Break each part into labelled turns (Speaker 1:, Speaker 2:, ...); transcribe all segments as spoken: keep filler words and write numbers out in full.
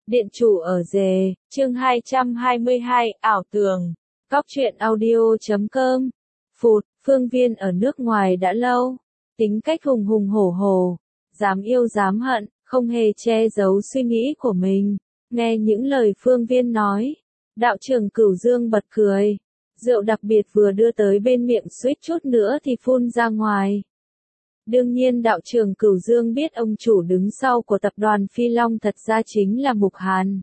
Speaker 1: Điện chủ ở rề, chương hai trăm hai mươi hai, ảo tưởng. Cóc truyện audio chấm com. Phụt, Phương Viên ở nước ngoài đã lâu. Tính cách hùng hùng hổ hổ. Dám yêu dám hận, không hề che giấu suy nghĩ của mình. Nghe những lời Phương Viên nói. Đạo trưởng Cửu Dương bật cười. Rượu đặc biệt vừa đưa tới bên miệng suýt chút nữa thì phun ra ngoài. Đương nhiên đạo trưởng Cửu Dương biết ông chủ đứng sau của tập đoàn Phi Long thật ra chính là Mục Hàn.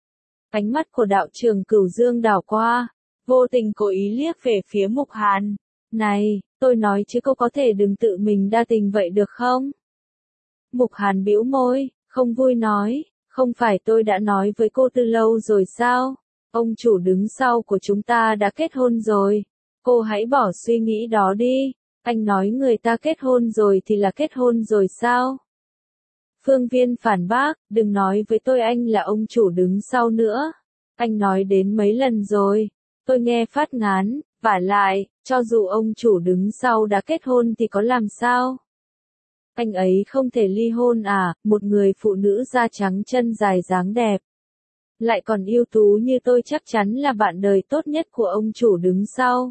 Speaker 1: Ánh mắt của đạo trưởng Cửu Dương đảo qua, vô tình cố ý liếc về phía Mục Hàn. Này, tôi nói chứ cô có thể đừng tự mình đa tình vậy được không? Mục Hàn bĩu môi, không vui nói, không phải tôi đã nói với cô từ lâu rồi sao? Ông chủ đứng sau của chúng ta đã kết hôn rồi. Cô hãy bỏ suy nghĩ đó đi. Anh nói người ta kết hôn rồi thì là kết hôn rồi sao? Phương Viên phản bác, đừng nói với tôi anh là ông chủ đứng sau nữa. Anh nói đến mấy lần rồi. Tôi nghe phát ngán, vả lại, cho dù ông chủ đứng sau đã kết hôn thì có làm sao? Anh ấy không thể ly hôn à, một người phụ nữ da trắng chân dài dáng đẹp. Lại còn ưu tú như tôi chắc chắn là bạn đời tốt nhất của ông chủ đứng sau.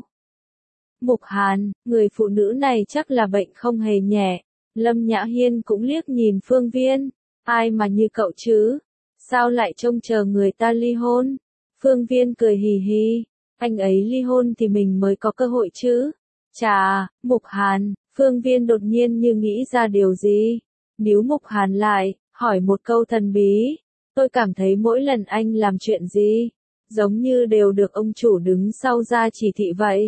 Speaker 1: Mục Hàn, người phụ nữ này chắc là bệnh không hề nhẹ. Lâm Nhã Hiên cũng liếc nhìn Phương Viên. Ai mà như cậu chứ? Sao lại trông chờ người ta ly hôn? Phương Viên cười hì hì. Anh ấy ly hôn thì mình mới có cơ hội chứ. Chà, Mục Hàn, Phương Viên đột nhiên như nghĩ ra điều gì. Níu Mục Hàn lại, hỏi một câu thần bí. Tôi cảm thấy mỗi lần anh làm chuyện gì, giống như đều được ông chủ đứng sau ra chỉ thị vậy.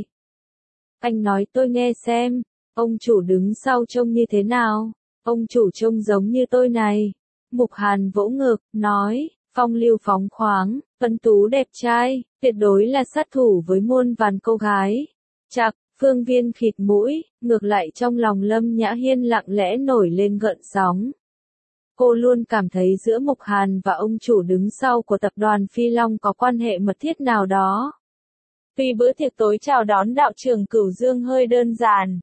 Speaker 1: Anh nói tôi nghe xem, ông chủ đứng sau trông như thế nào? Ông chủ trông giống như tôi này. Mục Hàn vỗ ngực, nói, phong lưu phóng khoáng, tuấn tú đẹp trai, tuyệt đối là sát thủ với muôn vàn cô gái. Chạc, Phương Viên khịt mũi, ngược lại trong lòng Lâm Nhã Hiên lặng lẽ nổi lên gợn sóng. Cô luôn cảm thấy giữa Mục Hàn và ông chủ đứng sau của tập đoàn Phi Long có quan hệ mật thiết nào đó. Tuy bữa tiệc tối chào đón đạo trưởng Cửu Dương hơi đơn giản,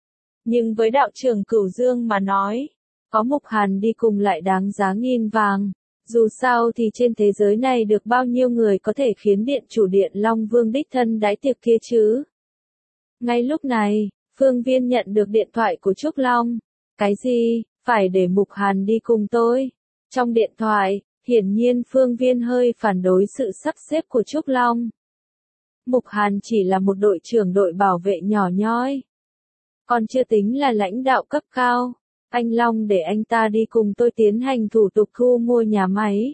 Speaker 1: nhưng với đạo trưởng Cửu Dương mà nói, có Mục Hàn đi cùng lại đáng giá nghìn vàng. Dù sao thì trên thế giới này được bao nhiêu người có thể khiến điện chủ điện Long Vương đích thân đãi tiệc kia chứ. Ngay lúc này, Phương Viên nhận được điện thoại của Trúc Long. Cái gì? Phải để Mục Hàn đi cùng tôi. Trong điện thoại, hiển nhiên Phương Viên hơi phản đối sự sắp xếp của Trúc Long. Mục Hàn chỉ là một đội trưởng đội bảo vệ nhỏ nhoi. Còn chưa tính là lãnh đạo cấp cao. Anh Long để anh ta đi cùng tôi tiến hành thủ tục thu mua nhà máy.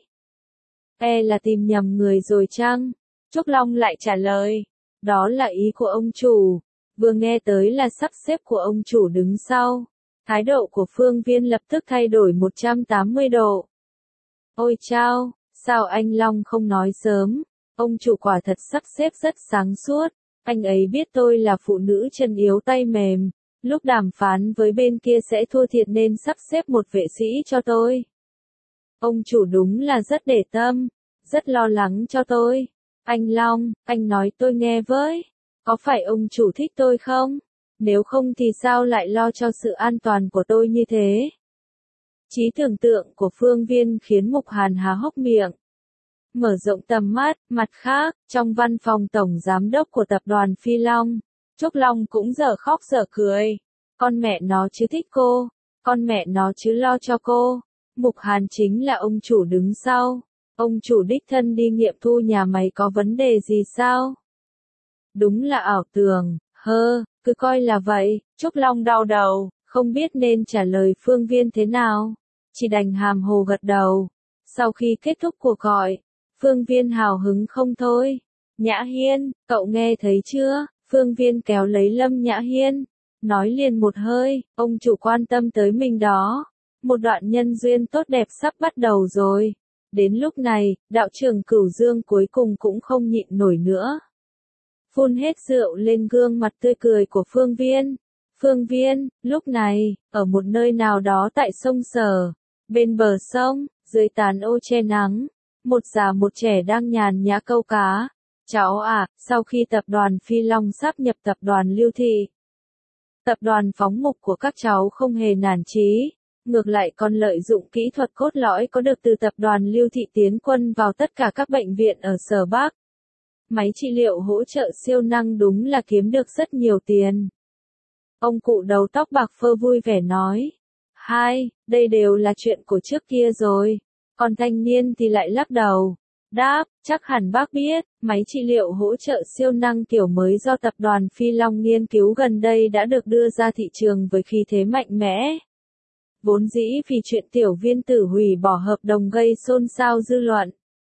Speaker 1: E là tìm nhầm người rồi chăng? Trúc Long lại trả lời. Đó là ý của ông chủ. Vừa nghe tới là sắp xếp của ông chủ đứng sau. Thái độ của Phương Viên lập tức thay đổi một trăm tám mươi độ. Ôi chao, sao anh Long không nói sớm? Ông chủ quả thật sắp xếp rất sáng suốt. Anh ấy biết tôi là phụ nữ chân yếu tay mềm. Lúc đàm phán với bên kia sẽ thua thiệt nên sắp xếp một vệ sĩ cho tôi. Ông chủ đúng là rất để tâm, rất lo lắng cho tôi. Anh Long, anh nói tôi nghe với. Có phải ông chủ thích tôi không? Nếu không thì sao lại lo cho sự an toàn của tôi như thế? Trí tưởng tượng của Phương Viên khiến Mục Hàn há hốc miệng. Mở rộng tầm mắt, mặt khác, trong văn phòng tổng giám đốc của tập đoàn Phi Long, Trúc Long cũng dở khóc dở cười. Con mẹ nó chứ thích cô, con mẹ nó chứ lo cho cô. Mục Hàn chính là ông chủ đứng sau. Ông chủ đích thân đi nghiệm thu nhà máy có vấn đề gì sao? Đúng là ảo tưởng, hơ, cứ coi là vậy. Trúc Long đau đầu, không biết nên trả lời Phương Viên thế nào. Chỉ đành hàm hồ gật đầu. Sau khi kết thúc cuộc gọi, Phương Viên hào hứng không thôi. Nhã Hiên, cậu nghe thấy chưa? Phương Viên kéo lấy Lâm Nhã Hiên. Nói liền một hơi, ông chủ quan tâm tới mình đó. Một đoạn nhân duyên tốt đẹp sắp bắt đầu rồi. Đến lúc này, đạo trưởng Cửu Dương cuối cùng cũng không nhịn nổi nữa. Phun hết rượu lên gương mặt tươi cười của Phương Viên. Phương Viên, lúc này, ở một nơi nào đó tại sông Sở, bên bờ sông, dưới tán ô che nắng, một già một trẻ đang nhàn nhã câu cá. Cháu à, sau khi tập đoàn Phi Long sáp nhập tập đoàn Lưu Thị, tập đoàn phóng mục của các cháu không hề nản chí. ngược lại còn lợi dụng kỹ thuật cốt lõi có được từ tập đoàn Lưu Thị tiến quân vào tất cả các bệnh viện ở Sở Bắc. Máy trị liệu hỗ trợ siêu năng đúng là kiếm được rất nhiều tiền. Ông cụ đầu tóc bạc phơ vui vẻ nói. Hai, đây đều là chuyện của trước kia rồi. Còn thanh niên thì lại lắc đầu. Đáp, chắc hẳn bác biết, máy trị liệu hỗ trợ siêu năng kiểu mới do tập đoàn Phi Long nghiên cứu gần đây đã được đưa ra thị trường với khí thế mạnh mẽ. Vốn dĩ vì chuyện tiểu viên tử hủy bỏ hợp đồng gây xôn xao dư luận.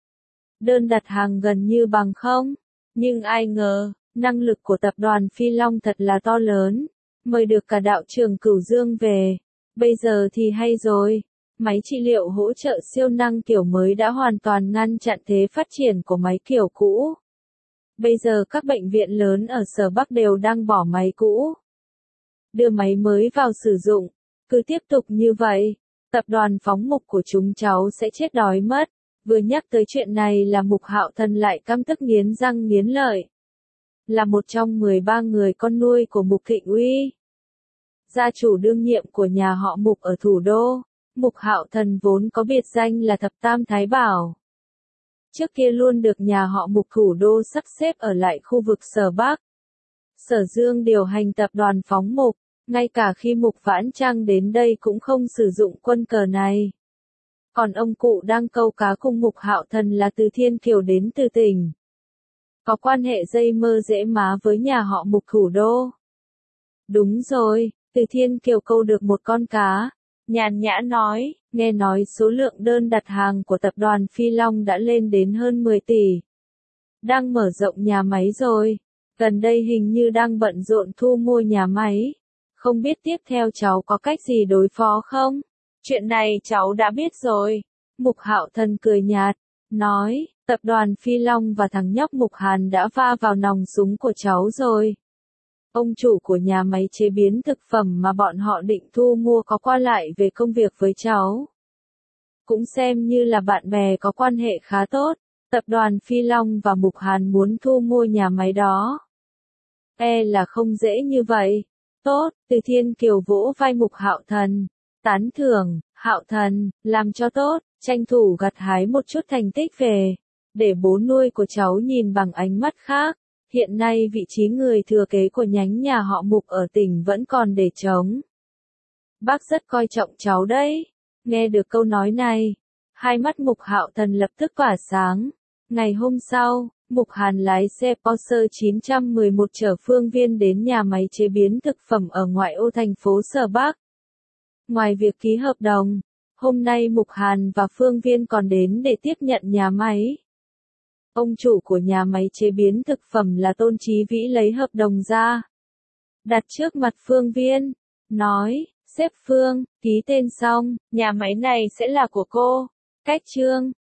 Speaker 1: Đơn đặt hàng gần như bằng không. Nhưng ai ngờ, năng lực của tập đoàn Phi Long thật là to lớn. Mời được cả đạo trưởng Cửu Dương về. Bây giờ thì hay rồi. Máy trị liệu hỗ trợ siêu năng kiểu mới đã hoàn toàn ngăn chặn thế phát triển của máy kiểu cũ. Bây giờ các bệnh viện lớn ở Sở Bắc đều đang bỏ máy cũ. Đưa máy mới vào sử dụng. Cứ tiếp tục như vậy, tập đoàn phóng mục của chúng cháu sẽ chết đói mất. Vừa nhắc tới chuyện này là Mục Hạo Thần lại căm tức nghiến răng nghiến lợi. Là một trong mười ba người con nuôi của Mục Thịnh Uy. Gia chủ đương nhiệm của nhà họ Mục ở thủ đô. Mục Hạo Thần vốn có biệt danh là Thập Tam Thái Bảo. Trước kia luôn được nhà họ Mục thủ đô sắp xếp ở lại khu vực Sở Bắc. Sở Dương điều hành tập đoàn phóng mục, ngay cả khi Mục Vãn Trăng đến đây cũng không sử dụng quân cờ này. Còn ông cụ đang câu cá cùng Mục Hạo Thần là Từ Thiên Kiều đến từ tỉnh. Có quan hệ dây mơ dễ má với nhà họ Mục thủ đô. Đúng rồi, Từ Thiên Kiều câu được một con cá. Nhàn nhã nói, nghe nói số lượng đơn đặt hàng của tập đoàn Phi Long đã lên đến hơn mười tỷ. Đang mở rộng nhà máy rồi. Gần đây hình như đang bận rộn thu mua nhà máy. Không biết tiếp theo cháu có cách gì đối phó không? Chuyện này cháu đã biết rồi. Mục Hạo Thần cười nhạt, nói, tập đoàn Phi Long và thằng nhóc Mục Hàn đã va vào nòng súng của cháu rồi. Ông chủ của nhà máy chế biến thực phẩm mà bọn họ định thu mua có qua lại về công việc với cháu. Cũng xem như là bạn bè có quan hệ khá tốt. Tập đoàn Phi Long và Mục Hàn muốn thu mua nhà máy đó. E là không dễ như vậy. Tốt, Từ Thiên Kiều vỗ vai Mục Hạo Thần. Tán thưởng, Hạo Thần, làm cho tốt, tranh thủ gặt hái một chút thành tích về. Để bố nuôi của cháu nhìn bằng ánh mắt khác. Hiện nay vị trí người thừa kế của nhánh nhà họ Mục ở tỉnh vẫn còn để trống. Bác rất coi trọng cháu đấy. Nghe được câu nói này, hai mắt Mục Hạo Thần lập tức tỏa sáng. Ngày hôm sau, Mục Hàn lái xe Porsche chín một một chở Phương Viên đến nhà máy chế biến thực phẩm ở ngoại ô thành phố Sở Bắc. Ngoài việc ký hợp đồng, hôm nay Mục Hàn và Phương Viên còn đến để tiếp nhận nhà máy. Ông chủ của nhà máy chế biến thực phẩm là Tôn Chí Vĩ lấy hợp đồng ra. Đặt trước mặt Phương Viên, nói, sếp Phương, ký tên xong, nhà máy này sẽ là của cô. Cách trương,